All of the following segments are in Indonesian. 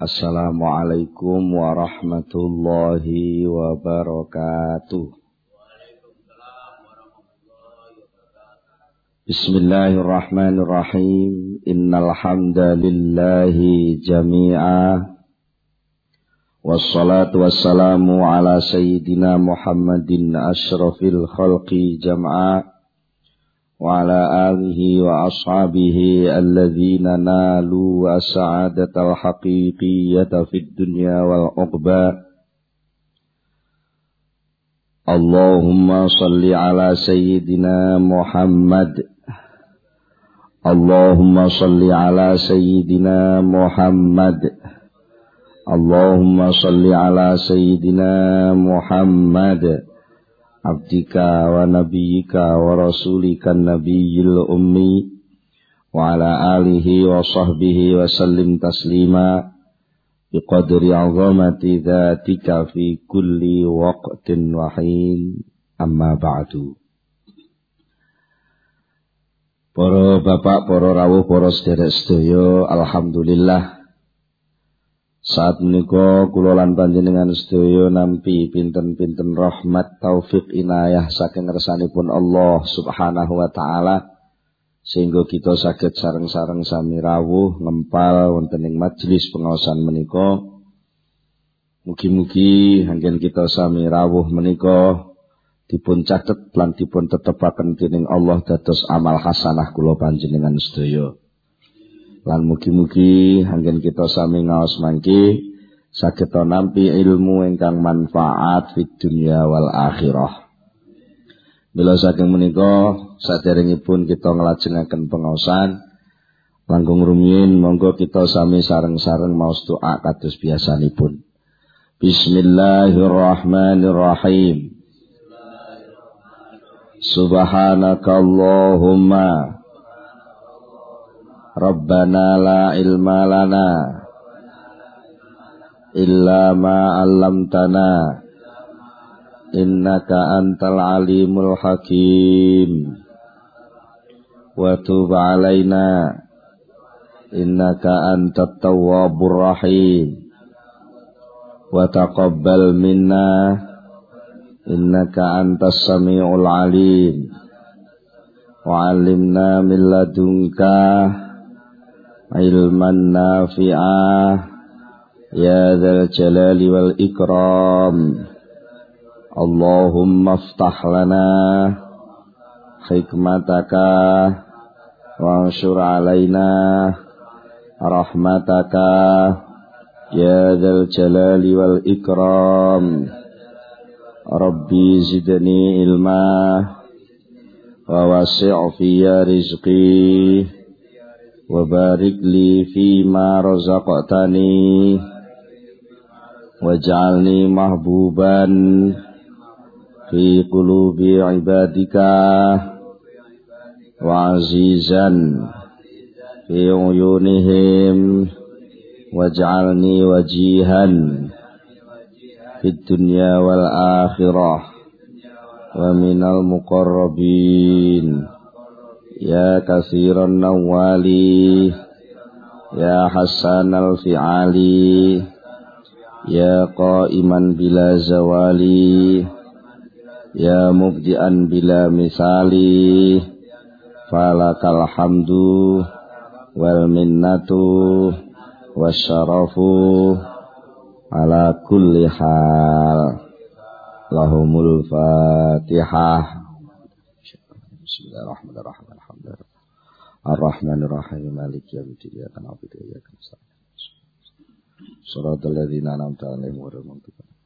Assalamualaikum warahmatullahi wabarakatuh. Bismillahirrahmanirrahim. Innal hamdalillahi jami'a. Wassalatu wassalamu ala sayyidina Muhammadin asyrafil khalqi jam'a. Wa ala alihi wa ashabihi alladhina nalu as-sa'adatal haqiqiyyata fid dunya wal uqba. Allahumma salli ala sayyidina Muhammad. Allahumma salli ala sayyidina Muhammad. Allahumma salli ala sayyidina Muhammad. Abdika wa nabiyyika wa rasulika nabiyil ummi wa ala alihi wa sahbihi wa sallim taslima biqadri azamati dhatika fi kulli waqtin wa hin, amma ba'du. Para bapak, para rawuh, para sedherek sedaya, alhamdulillah saat menika kula lan panjenengan sedaya nampi pinten-pinten rahmat taufik inayah saking ngersanipun Allah Subhanahu wa taala sehingga kita saged sareng-sareng sami rawuh ngempal wonten ing majelis pengaosan menika. Mugi-mugi anggen kita sami rawuh menika dipun catet lan dipun tetepaken dening Allah dados amal hasanah kula panjenengan sedaya. Lan mugi-mugi anggen kita sami ngaos mangke saged nampi ilmu ingkang manfaat fid dunya wal akhirah. Mila saking menika saderengipun kita nglajengaken pengaosan langkung rumiyin monggo kita sami sareng-sareng maos doa kados biasanipun. Bismillahirrahmanirrahim. Subhanakallahumma Rabbana la ilma lana illa ma 'allamtana innaka antal alimul hakim wa tub 'alaina innaka antat tawwabur rahim wa taqabbal minna innaka antas samiul alim wa 'allimna min ladunka ilman nafi'ah ya dzal jalali wal ikram. Allahumma iftah lana hikmataka wa anshur alaina rahmataka ya dzal jalali wal ikram. Rabbi zidni ilma wa wasi' fiyya rizqi wa barik li fima razaqtani waj'alni mahbuban fi qulubi ibadika wa azizan fi uyunihim waj'alni wajihan fid dunya wal akhirah wa minal muqarrabin. Ya kasiran nawali ya hasanal fi'ali ya qaiman bila zawali ya mubdi'an bila misali falakal hamdu wal minnatu wasyarafu ala kulli hal. Lahumul fatihah. Bismillahirrahmanirrahim. Ar-Rahmanir-Rahim Maliki yaumiddin iyyaka na'budu wa iyyaka nasta'in. Shiratal ladzina an'amta 'alaihim ghairil maghdubi 'alaihim.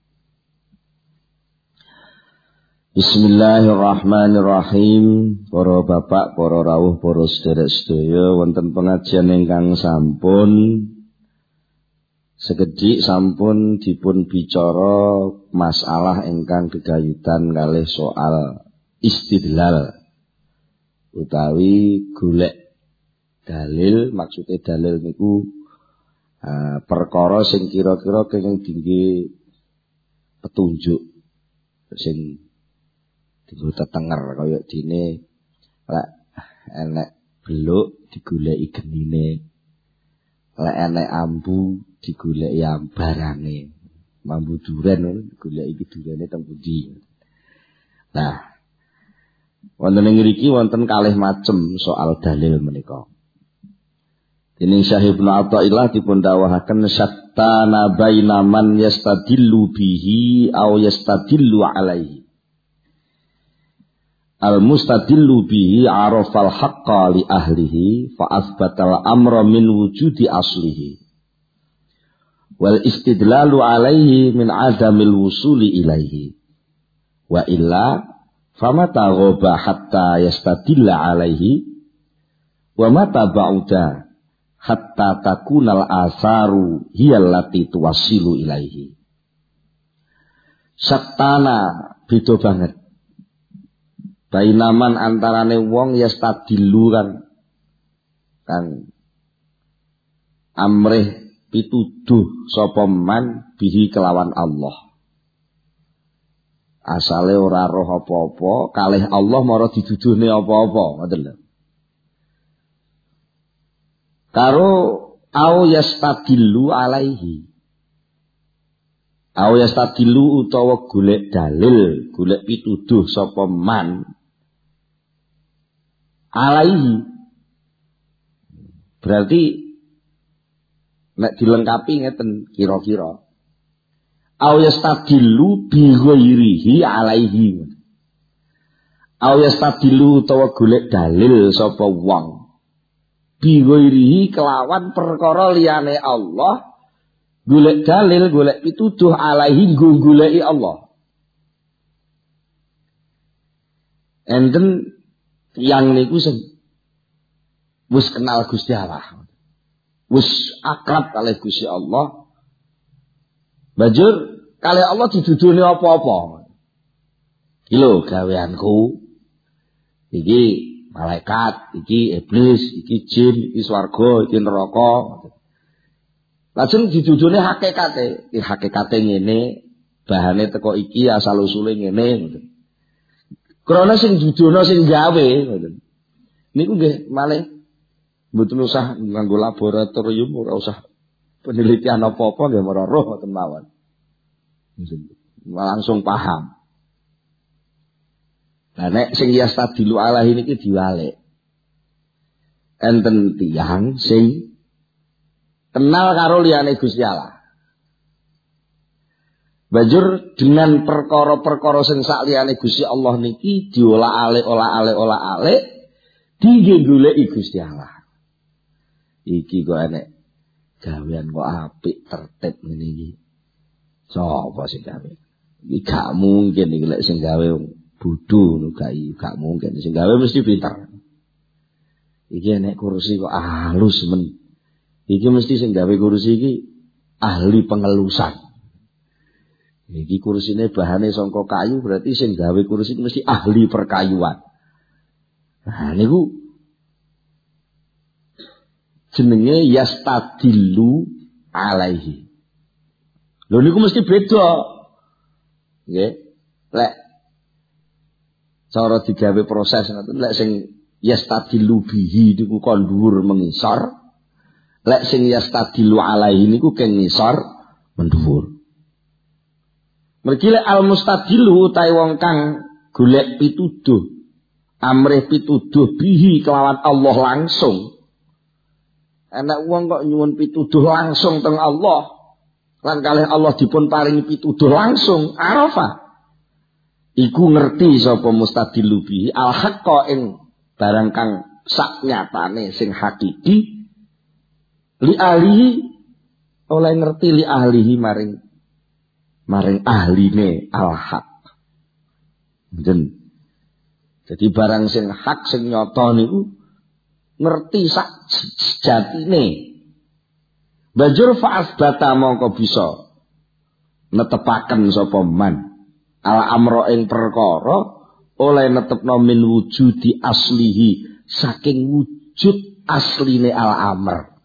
Bismillahirrahmanirrahim. Para bapak, para rawuh, para sedherek sedaya, wonten pengajian ingkang sampun sekedhik sampun dipun bicara masalah ingkang gegayutan kalih soal istidlal utawi golek dalil. Maksudnya dalil niku perkara sing kira-kira kenging dingge petunjuk sing dienggo tetenger kaya dene lek enek beluk digoleki genine, lek enek ambu digoleki barange. Mambu duren golek iki durene teng pundi. Nah, wonten ing mriki wonten kalih macem soal dalil menika. Dening Syekh Ibnu Athaillah dipun dawuhaken syattana baina man yastadillu bihi aw yastadillu alaihi. Al-mustadillu bihi arafal haqqa li ahlihi fa asbatal amra min wujudi aslihi. Wal istidlalu alaihi min adamil wusuli ilaihi. Wa illa famata ghaba hatta yastadilla alaihi wa mata ba'uda hatta takunal asaru hiyallati tuwassilu ilaihi. Sattana beda banget. Bainaman antarane wong yastadillu kan amrih pituduh sapa man bihi kelawan Allah. Asale ora roh apa-apa, kalih Allah mara diduduhne apa-apa, ngoten lho. Karo au yastadillu alaihi. Au yastadillu utawa golek dalil, golek pituduh sapa man alaihi. Berarti nek dilengkapi ngeten kira-kira. Au yastadillu bi ghairihi alaihi. Au yastadillu utawa golek dalil sapa wong bi ghairihi kelawan perkara liyane Allah, golek dalil, golek pituduh alaihi goleki Allah. Enten yang niku sing wis kenal Gusti Allah. Wis akrab kalih Gusti Allah. Banjur kalih Allah diduduhne apa-apa. Iki lho gaweanku. Iki malaikat, iki iblis, iki jin, iki swarga, iki neraka. Lajeng diduduhne hakikate. Iki hakikate ngene, bahane teko iki asal usule ngene. Krana sing dudono sing gawe ngoten. Niku nggih malih mboten usah nganggo laboratorium, ora usah penelitian apa-apa nggih ora roh ngoten mawon. Langsung paham. Nah nek sing yastadilu alaihi niki diwalik. Enten tiyang sing kenal karo liyane Gusti Allah. Banjur dengan perkara-perkara sing sak liyane Gusti Allah niki diolah-alik digoleki Gusti Allah. Iki kok enek gawean kok apik tertib ngene iki. Sapa sing gawe? Iki gak mungkin iki lek sing gawe bodho ngono gak mungkin. Sing gawe mesti pinter. Iki enek kursi kok halus men. Iki mesti sing gawe kursi iki ahli pengelusan. Iki kursine bahane saka kayu, berarti sing gawe kursi mesti ahli perkayuan. Nah niku jenenge yastadillu alaihi. Lho niku mesti beda. Nggih. Lek cara digawe proses ngoten, lek sing yastadillu bihi niku kon dhuwur mengisor. Lek sing yastadillu alaihi niku keng ngisor mendhuwur. Mergi lek al-mustadillu utahe wong kang golek pituduh, amrih pituduh bihi kelawan Allah langsung. Enak wong kok nyuwun pituduh langsung teng Allah. Lan kalih Allah dipun paringi pituduh langsung, arafah. Iku ngerti sapa mustadillu bihi al-haqqa ing barang kang sak nyatane sing hakiki li ahlihi, oleh ngerti li ahlihi maring ahline al-haq. Jadi barang sing hak sing nyata niku ngerti sak sejatine. Banjur fa'asbata mongko bisa netepaken sapa man al-amra ing perkara oleh netepno min wujudi aslihi saking wujud asline al-amr.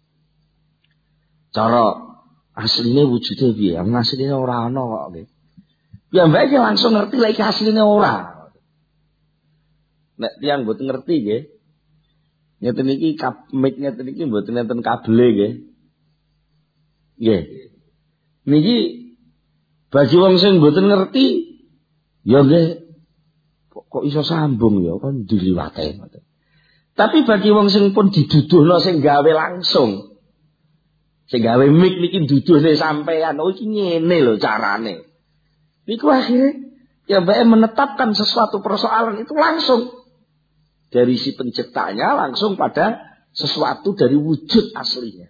Cara asline wujude piye? Asline ora ana kok nggih. Ya mbake langsung ngerti lek asline ora. Nek tiyang mboten ngerti nggih. Ngeten iki mic ngeten iki mboten enten kabele nggih. Nggih. Niki bagi wong sing mboten ngerti ya nggih kok iso sambung ya kan diliwate. Tapi bagi wong sing pun diduduhno sing gawe langsung. Sing gawe mik niki duduhne sampean oh iki ngene lho carane. Niku akhirnya ya mbak menetapkan sesuatu persoalan itu langsung dari si penciptanya langsung pada sesuatu dari wujud aslinya.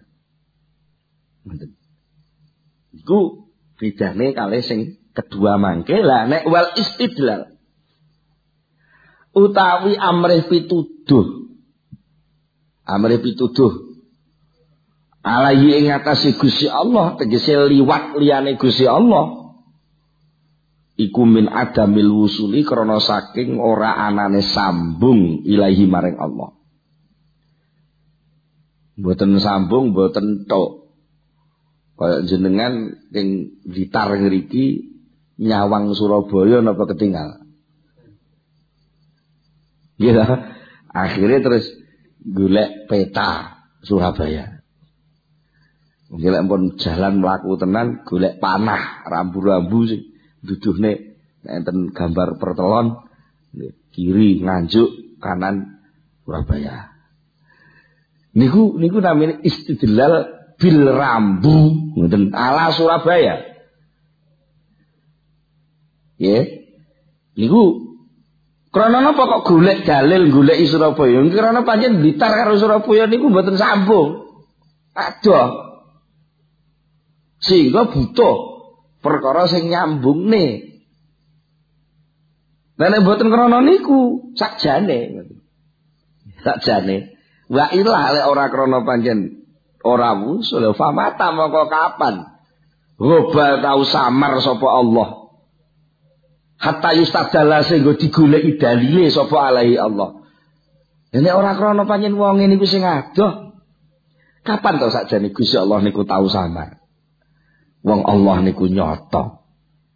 Iku bedane kalih sing kedua mangke lah nek wal istidlal utawi amrih pituduh alaihi ing atase Gusti Allah tegese liwat liyane Gusti Allah iku min adamil wusuli krana saking ora anane sambung ilahi maring Allah. Mboten sambung mboten tok. Kaya jenengan ing Blitar ngriki nyawang Surabaya napa ketinggal. Gitu. Akhirnya terus golek peta Surabaya. Golek pun jalan mlaku tenan golek panah rambu-rambu sing duduhne enten gambar pertelon kiri Nganjuk kanan Surabaya. Niku namanya istidlal bil rambu ngoten ala Surabaya. Nggih. Niku krana napa kok golek dalil goleki Surabaya? Krana pancen Blitar karo Surabaya niku mboten sambung. Adoh. Sehingga butuh perkara sing nyambungne. Lah nek mboten krana niku sakjane. Wa ilah lek ora krana pancen ora wusul famata mongko kapan Roba tau samar sapa Allah hatta yustadalla sehingga digoleki dalile sapa alaihi Allah. Nek ora krana pancen wong niku sing adoh kapan to sakjane Gusti Allah niku tau samar. Wong Allah niku nyata.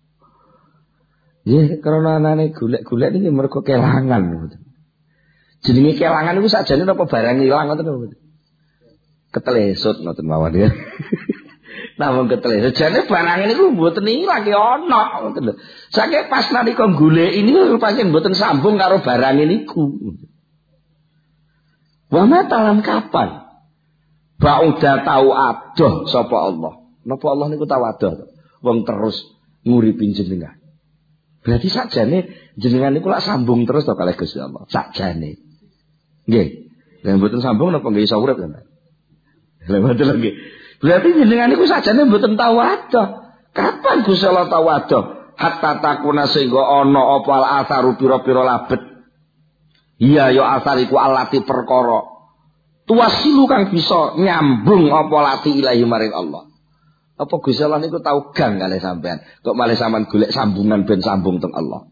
Nggih krana anane golek-golek niki mergo kelangan. Jenenge kelangan niku sakjane napa barang ilang ngoten lho. Ketelesut ngoten mawon ya. Namun ketelesut jane barang niku mboten ilang ki ana ngoten lho. Saking pas nalika golek ini pancen mboten sambung karo barang niku. Wa matalan kapan? Bauda tau adoh sapa Allah. Napa Allah niku tau adoh? Wong terus nguripi jenengan. Berarti sakjane jenengan niku lak sambung terus to kalih Gusti Allah. Sakjane. Nggih. Lah mboten sambung napa nggih iso urip kan? Lah mboten nggih. Berarti jenengan niku sakjane mboten tau adoh. Kapan Gusti Allah tau adoh? Hatta takuna sehingga ana apa al-atharu pira-pira labet. Iya ya asar iku alati perkara. Tuwasilu kang bisa nyambung apa lati ilahi maring Allah. Apa Gusti Allah niku tau gang kalih sampean. Kok malah sampean golek sambungan ben sambung teng Allah.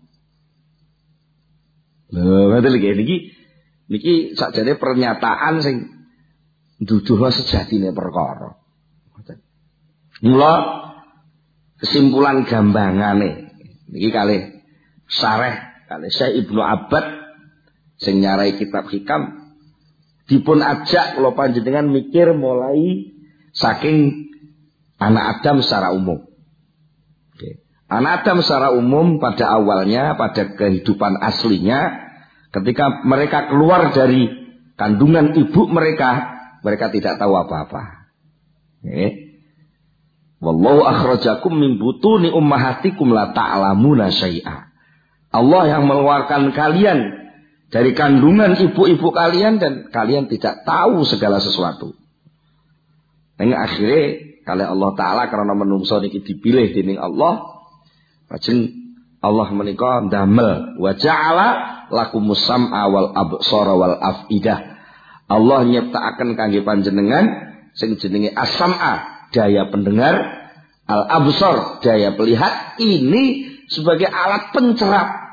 Lho, ngoten niki sakjane pernyataan sing nduduhna sejatine perkara. Mula kesimpulan gambangane niki kalih sareh kalih Syekh Ibnu Abbad sing nyarai kitab hikam dipun ajak kula panjenengan mikir mulai saking anak Adam secara umum. Oke. Anak Adam secara umum pada awalnya pada kehidupan aslinya ketika mereka keluar dari kandungan ibu mereka tidak tahu apa-apa. Oke. Wallahu akhrajakum min butuni ummahatikum la ta'lamuna syai'a. Allah yang mengeluarkan kalian dari kandungan ibu-ibu kalian dan kalian tidak tahu segala sesuatu. Hingga akhirnya kali Allah Ta'ala karena menungso niki dipilih dening Allah, lajeng Allah menika ndamel wa ja'ala lakumus sam'a wal absara wal afidah. Allah nyiptakaken kangge panjenengan sing jenenge as-sam'a daya pendengar, al-absar daya melihat, ini sebagai alat pencerap.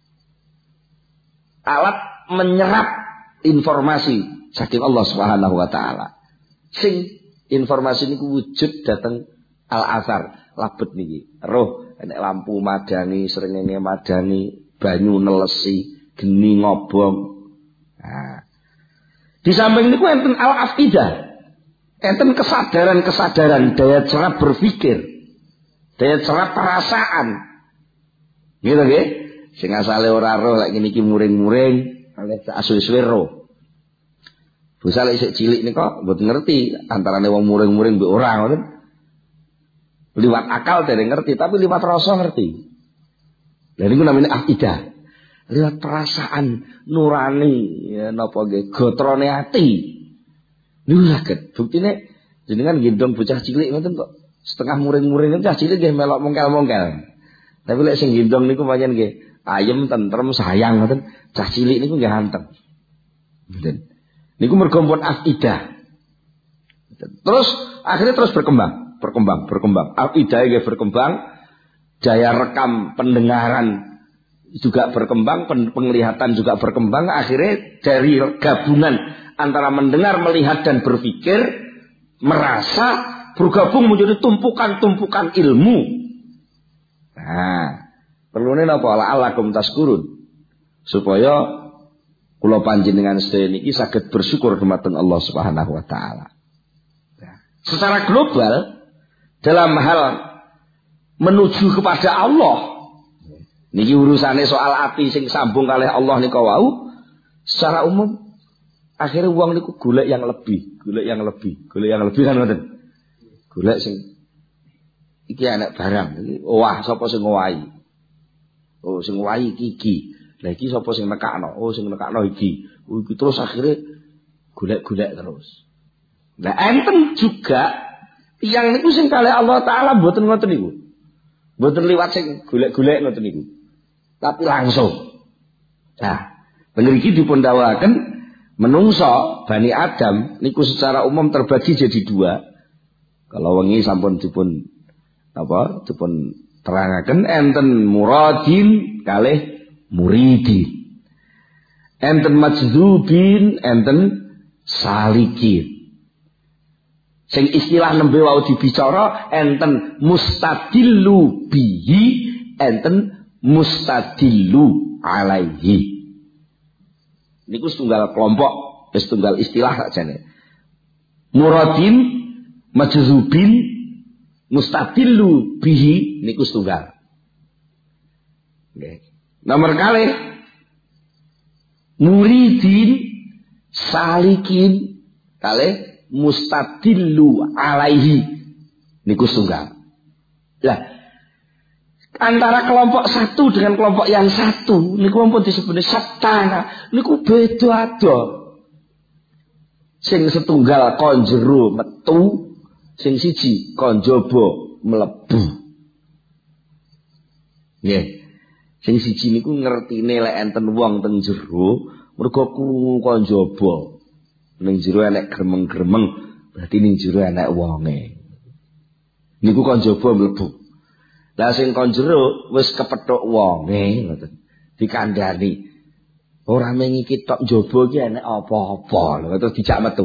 Alat menyerap informasi saking Allah Subhanahu wa taala. Sing informasi niku wujud dateng al-athar, labet niki. Roh nek lampu madani, srengenge madani, banyu nelesi, geni ngobong. Nah. Di samping niku enten al-afidah. enten kesadaran-kesadaran, daya cerap berpikir, daya cerap perasaan. Gitu nggih. Sing asale ora roh lek niki muring-muring, lek asuwe-suwe roh. Bocah lek isih cilik nika mboten ngerti antarane wong muring-muring mbek ora ngoten. Liwat akal dereng ngerti, tapi liwat rasa ngerti. Lha niku namine akidah. Liwat perasaan nurani ya napa nggih gotrone ati. Niku saged. Buktine jenengan gendong bocah cilik ngoten kok setengah muring-muring bocah cilik nggih melok mongkel-mongkel. Tapi lek sing gendong niku pancen nggih ayem, tentrem, sayang ngoten. Cah cilik niku nggih anteng. Ngoten. Niku mergo pun akidah. Terus akhirnya terus berkembang. Akidah nggih berkembang. Daya rekam pendengaran juga berkembang, penglihatan juga berkembang. Akhirnya dari gabungan antara mendengar, melihat dan berpikir, merasa bergabung menjadi tumpukan-tumpukan ilmu. Nah, perlune napa la'allakum tashkurun supaya kula panjenengan sedaya niki saged bersyukur dumateng Allah Subhanahu wa taala. Nah, secara global dalam hal menuju kepada Allah niki urusane soal ati sing sambung kalih Allah nika wau secara umum akhirnya wong niku golek yang lebih kan ngoten. Golek sing iki anak barang iki wah sapa sing ngowahi. Oh sing ngowahi iki. Lah iki sapa sing nekakno? Oh sing nekakno iki. Oh iki terus akhirnya golek-golek terus. Lah enten juga yang niku sing kalih Allah taala mboten ngoten niku. Mboten liwat sing golek-golek ngoten niku. Tapi langsung. Nah, mriki dipun dawuhaken menungso Bani Adam niku secara umum terbagi jadi dua. Kalau wengi sampun dipun terangaken enten muradin kalih muridin. Enten majdzubin, enten salikin. Sing istilah nembe wau dibicara enten mustadillu bihi, enten mustadillu alaihi. Niku setunggal kelompok, setunggal istilah sakjane. Muradin, majdzubin, mustadillu bihi niku setunggal. Nggih. Nomor kalih muridin, salikin, kalih mustadillu alaihi niku setunggal. Lah antara kelompok satu dengan kelompok yang satu niku pun disebut satana niku beda ada. Sing setunggal kon jero metu, sing siji kon jaba mlebu. Nggih. Sing siji niku ngertine lek enten wong teng jero mergo krungu kon jaba. Ning jero enek gremeng-gremeng, berarti ning jero enek wonge. Niku kon jaba mlebu. Lah sing kon jero wis kepethuk wonge ngoten. Dikandhani. Ora mung iki tok njaba iki enek apa-apa lho terus dijak metu.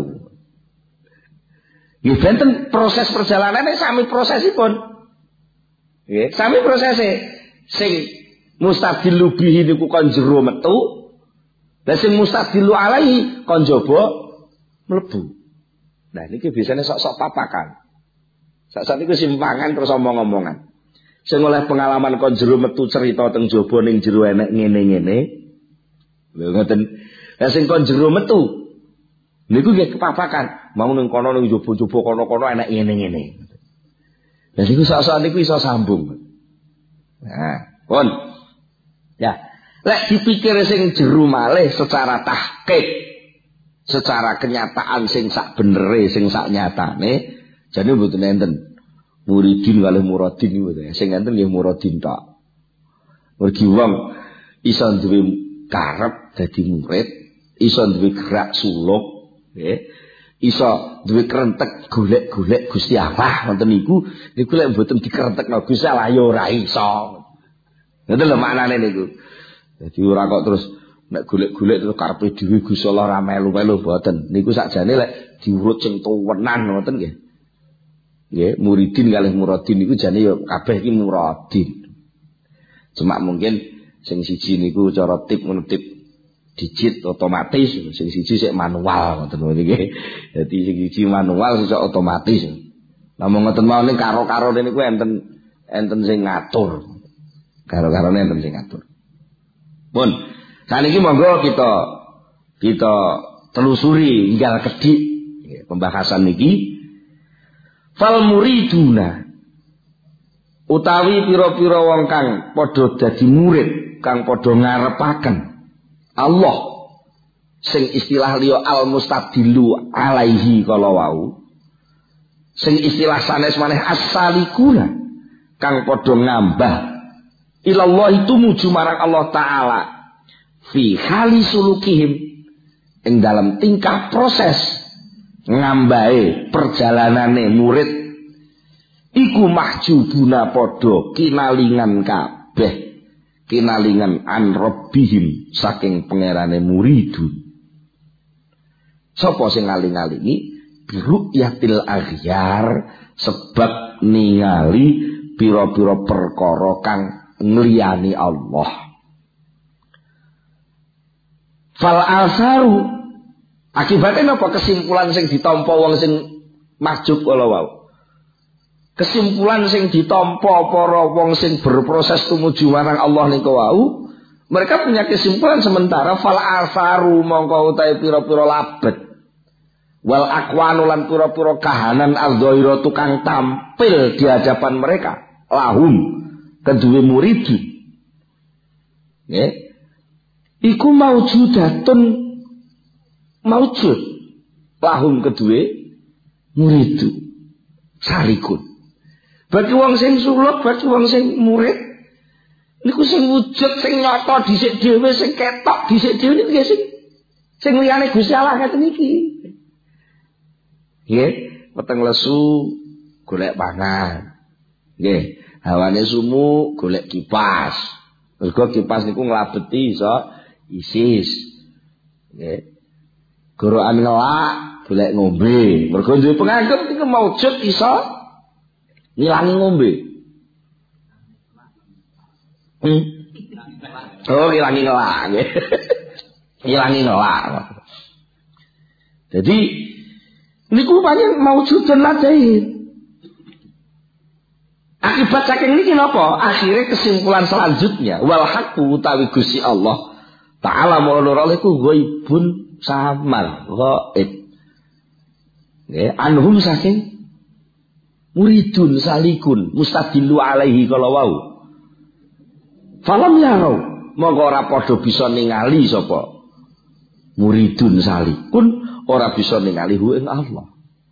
Nggih benten proses perjalanane sami prosesipun. Nggih, sami prosese. Sing mustadillu bihi niku kon jero metu. Lah sing mustadillu alaihi kon njaba mlebu. Nah niki biasane sok-sok papakan. Sak-sak niku simpangan terus omong-omongan. Sing oleh pengalaman kon jero metu cerita teng jaba ning jero enek ngene-ngene. Lho ngoten. Lah sing kon jero metu niku nggih kepapakan. Mau ning kono ning jaba-jaba kono-kono enek ngene-ngene. Lah niku sak-sak niku iso sambung. Nah, pun. Ya, lek dipikir sing jero malih secara tahqiq, secara kenyataan sing sak benere, sing sak nyatane, jane mboten enten. Muridin kalih muradin niku sing enten nggih muradin tok. Mergi wong iso duwe karep dadi murid, iso duwe gerak suluk, nggih. Iso duwe krentek golek-golek Gusti Allah ngoten niku lek mboten dikrentekno Gusti Allah ya ora iso. Ngoten lho maknane niku. Dadi ora kok terus nek golek-golek terus karepe dhewe Gusti Allah ora melu-melu mboten. Niku sakjane lek diurut sing tuwenan ngoten nggih. Nggih, muridin kalih muradin niku jane ya kabeh iki muradin. Cuma mungkin sing siji niku cara tip menetip digit otomatis, sing siji sik manual ngoten nggih. Dadi sing siji manual sing otomatis. Namung ngoten mawon karo-karone niku enten sing ngatur. Karo-karone enten sing ngatur. Pun, saniki monggo kita telusuri enggal kedik pembahasan niki. Fal muriduna utawi pira-pira wong kang padha dadi murid, kang padha ngarepaken Allah sing istilah liya al mustadilu alaihi kala wau, sing istilah sanes maneh as-salikuna kang padha ngambah ilallah itu muju marang Allah taala fi hali sulukihim ing dalam tingkah proses ngambahe perjalanane murid iku mahjubuna padha kinalingan kabeh, kinalingan an rabbihim saking pangerane muridun. Sapa sing ngaling-alingi biru'yatil aghyar sebab ningali pira-pira perkara kang ngliyani Allah. Fal asaru akibatnya apa kesimpulan sing ditampa wong sing mahjub kala wau. Kesimpulan sing ditampa para wong sing berproses tumuju marang Allah niku wau, mereka punya kesimpulan sementara fal asaru mongko utahe pira-pira labet wal akwanu lan pira-pira kahanan al-dhaira tukang tampil di hadapan mereka lahum kedue murid. Nggih. Iku maujudatun maujud lahum kedue murid salikun. Bagi wong sing suluk, bagi wong sing murid niku sing wujud sing nyata dhisik dhewe, sing ketok dhisik dhewe niku sing liyane Gusti Allah ngeten iki. Nggih, weteng lesu golek pangan. Nggih, hawane sumu golek kipas. Mergo kipas niku nglabeti iso isis. Nggih. Gorokan ngelak golek ngombe. Mergo duwe penganggep niku maujud iso ngilangi ngombe. Oh, ngilangi ngelak. Ngilangi ngelak. Jadi niku pancen maujudun ladain. Akibat saking niki napa? Akhire kesimpulan selanjutnya wal haqqu utawi Gusti Allah Ta'ala mulur iku ghaibun samar, ghaib. Nggih, anhum saking muridun salikun mustadillu alaihi kala wau. Falam yarau mongko ora padha bisa ningali sapa muridun salikun ora bisa ningali hu ing Allah.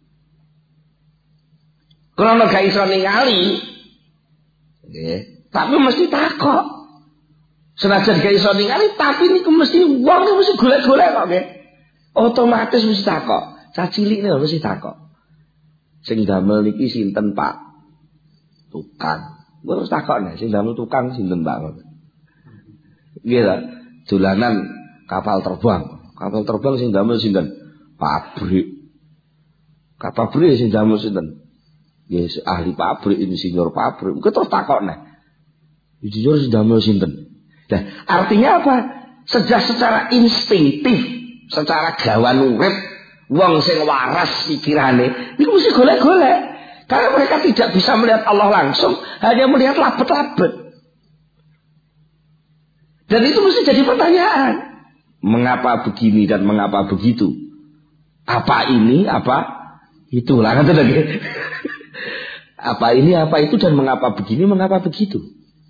Karena gak iso ningali, nggih, tapi mesti takok. Senajan gak iso ningali, tapi niku mesti wong mesti golek-golek kok nggih. Otomatis mesti takok. Cah cilik niku mesti takok. Sing damel niki sinten Pak? Tukang. Terus takokne, sing damel tukang sinten Pak? Nggih ta? Dolanan kapal terbang. Kapal terbang sing damel sinten? Pabrik. Kapal pabrik sing damel sinten? Nggih, ahli pabrik, insinyur pabrik. Ku terus takokne. Insinyur sing damel sinten? Nah, artinya apa? Secara instinktif, secara gawan urip wong sing waras pikirane niku mesti golek-golek. Karena mereka tidak bisa melihat Allah langsung, hanya melihat labet-labet. Dan itu mesti jadi pertanyaan. Mengapa begini dan mengapa begitu? Apa ini, apa itu? Lah ngoten lho. Apa ini, apa itu, dan mengapa begini, mengapa begitu?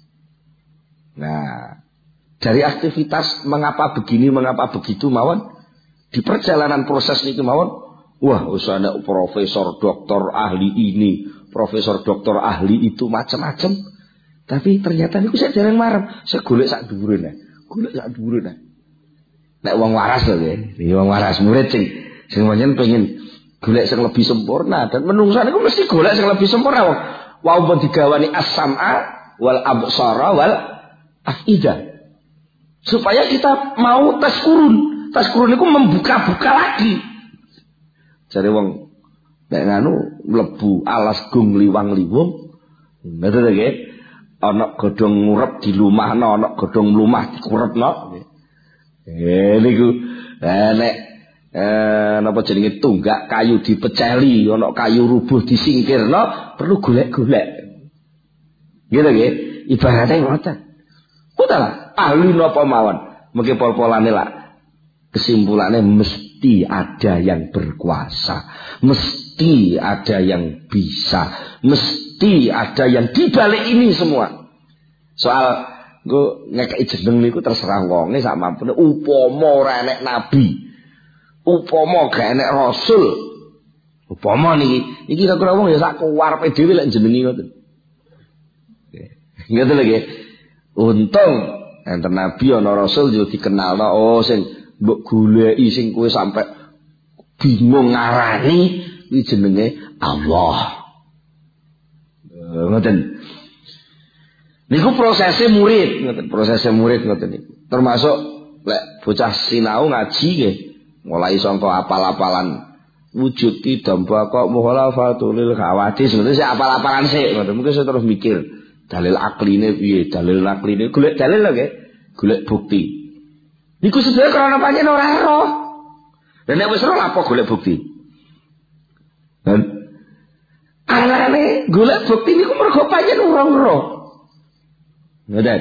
Nah, dari aktivitas mengapa begini, mengapa begitu mawon di perjalanan proses niki mawon, wah usahane profesor doktor ahli ini, profesor doktor ahli itu macam-macam. Tapi ternyata niku saya jarang marem, saya golek sak dhuwure nah. Golek sak dhuwure nah. Nek wong waras lho nggih, wong waras murid sing pancen pengen golek sing lebih sempurna dan menungsa niku mesti golek sing lebih sempurna wong. Wa pun digawani as-sam'a wal absara wal afidah. Supaya kita mau tes kurun. Tas kurun itu membuka-buka lagi. Jadi wong nek nganu mlebu alas gung liwang-liwung. Ngoten nggih. Ana godhong ngurep dilumahno, ana godhong mlumah dikurepno. Niku nek napa jenenge tunggak kayu dipeceli, ana kayu rubuh disingkirno, perlu golek-golek. Gitu nggih. Ibaratnya ngoten. Utawa ahli napa mawon, mengki pol-polane lah. Kesimpulannya mesti ada yang berkuasa, mesti ada yang bisa, mesti ada yang dibalik ini semua. Soal gue ngekei jeneng niku terserah wonge sak mampune. Upama ora enek nabi, upama gak enek rasul, upama niki kira-kira wong ya sak kuwarepe dhewe lek jenengi ngoten. Ngoten lho nggih. Untung enten nabi ana rasul yo dikenalno, oh sing mbok goleki sing kowe sampe bingung ngarani iki jenenge Allah. Ngoten. Niku prosesnya murid, ngoten. Prosesnya murid ngoten niku. Termasuk lek bocah sinau ngaji nggih, mulai sangka apal-apalan wujud tidamba kok muhalafatul khawatis, ngoten sik apal-apalan sik ngoten. Mungkin saya terus mikir dalil akline piye, dalil nakline, golek dalil lho nggih, golek bukti. Niku sedaya karena pancen ora roh. Lah nek wis roh apa golek bukti? Dan alane golek bukti niku mergo pancen ora roh. Ngoten.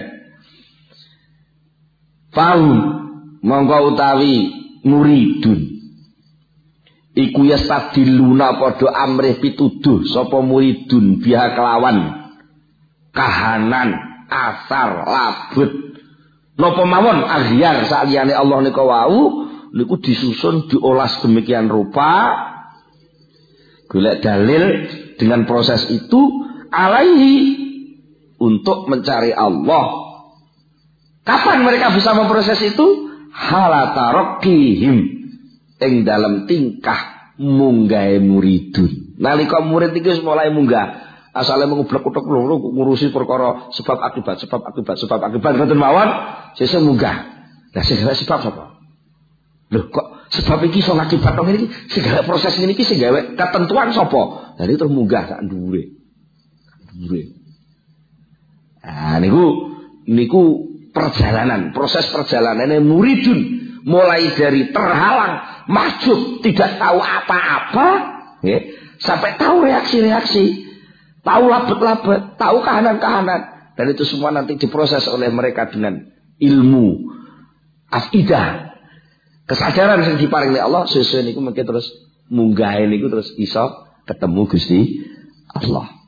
Paham monggo utawi muridun. Iku yastadiluna padha amrih pituduh sapa muridun biha kelawan kahanan asar labet napa mawon aghyar saliyane Allah nika wau niku disusun diolas demikian rupa golek dalil dengan proses itu alaihi untuk mencari Allah. Kapan mereka bisa memproses itu? Halatarokihim ing dalam tingkah munggahe muridun. Nalika murid iki mulai munggah asale mengublek-utek ngurusi perkara sebab akibat ngoten mawon sesuk munggah. Lah segala sebab sapa? Lho kok sebab iki iso ngakibat kok iki segala proses ngene iki sing gawe ketentuan sapa? Lah itu munggah sak dhuwure. Ah niku perjalanan, proses perjalanannya muridun mulai dari terhalang, mahjub, tidak tahu apa-apa, ya, sampai tahu reaksi-reaksi. Tahu labet-labet, tahu kahanan-kahanan. Dan itu semua nanti diproses oleh mereka dengan ilmu afidah. Kesadaran yang diparingi Allah sesuai niku mungkin terus munggah niku terus iso ketemu Gusti Allah.